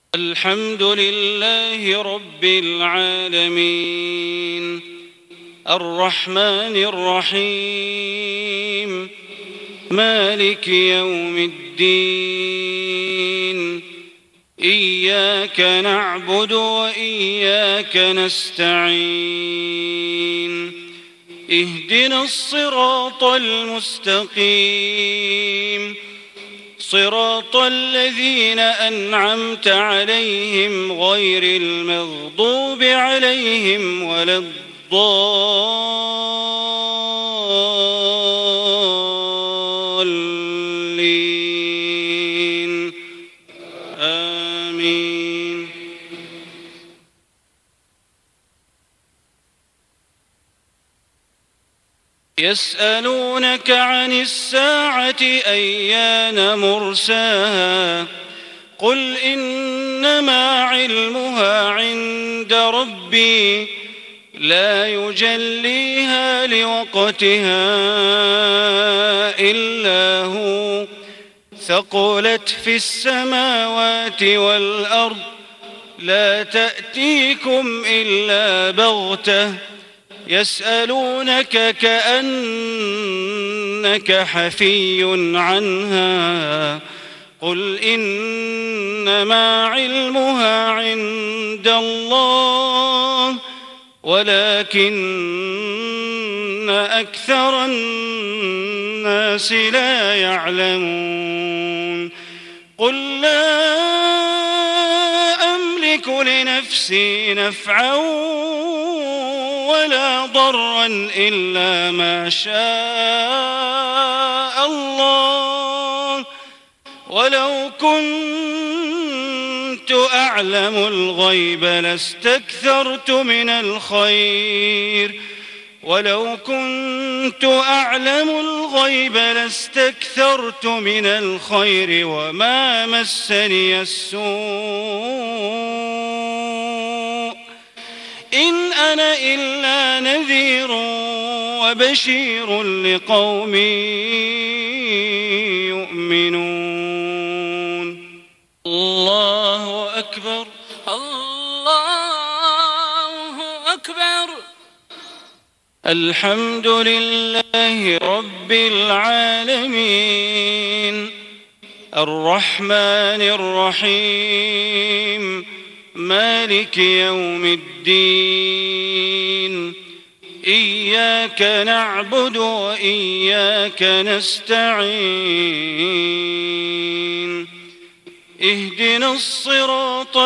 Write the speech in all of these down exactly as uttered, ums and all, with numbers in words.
الحمد لله رب العالمين الرحمن الرحيم مالك يوم الدين إياك نعبد وإياك نستعين اهدنا الصراط المستقيم صراط الذين أنعمت عليهم غير المغضوب عليهم ولا الضالين آمين. يسألونك عن الساعة أيان مرساها قل إنما علمها عند ربي لا يجليها لوقتها إلا هو ثقلت في السماوات والأرض لا تأتيكم إلا بغتة يسألونك كأنك حفي عنها قل إنما علمها عند الله ولكن أكثر الناس لا يعلمون. قل لا أملك لنفسي نفعا ولا ضرا إلا ما شاء الله ولو كنت أعلم الغيب لاستكثرت من الخير ولو كنت أعلم الغيب لاستكثرت من الخير وما مسني السوء إن أنا إلا نذير وبشير لقوم يؤمنون. الله أكبر الله أكبر. الحمد لله رب العالمين الرحمن الرحيم مالك يوم الدين إياك نعبد وإياك نستعين اهدنا الصراط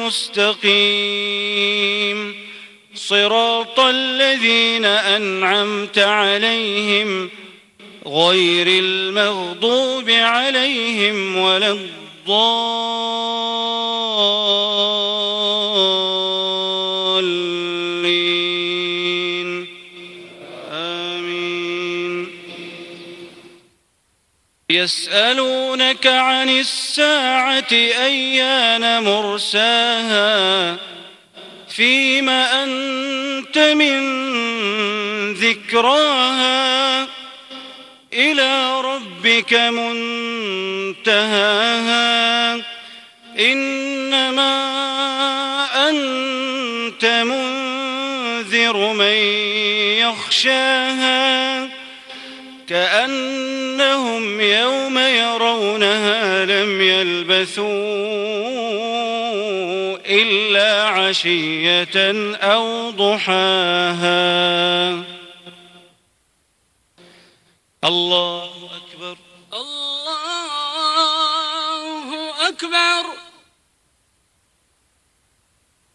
المستقيم صراط الذين أنعمت عليهم غير المغضوب عليهم ولا الضالين آمين. يسألونك عن الساعة أيان مرساها فيم أنت من ذكراها إلى ربك منتهاها إنما أنت منذر من يخشاها كأنهم يوم يرونها لم يلبثوا إلا عشية أو ضحاها. الله أكبر الله أكبر.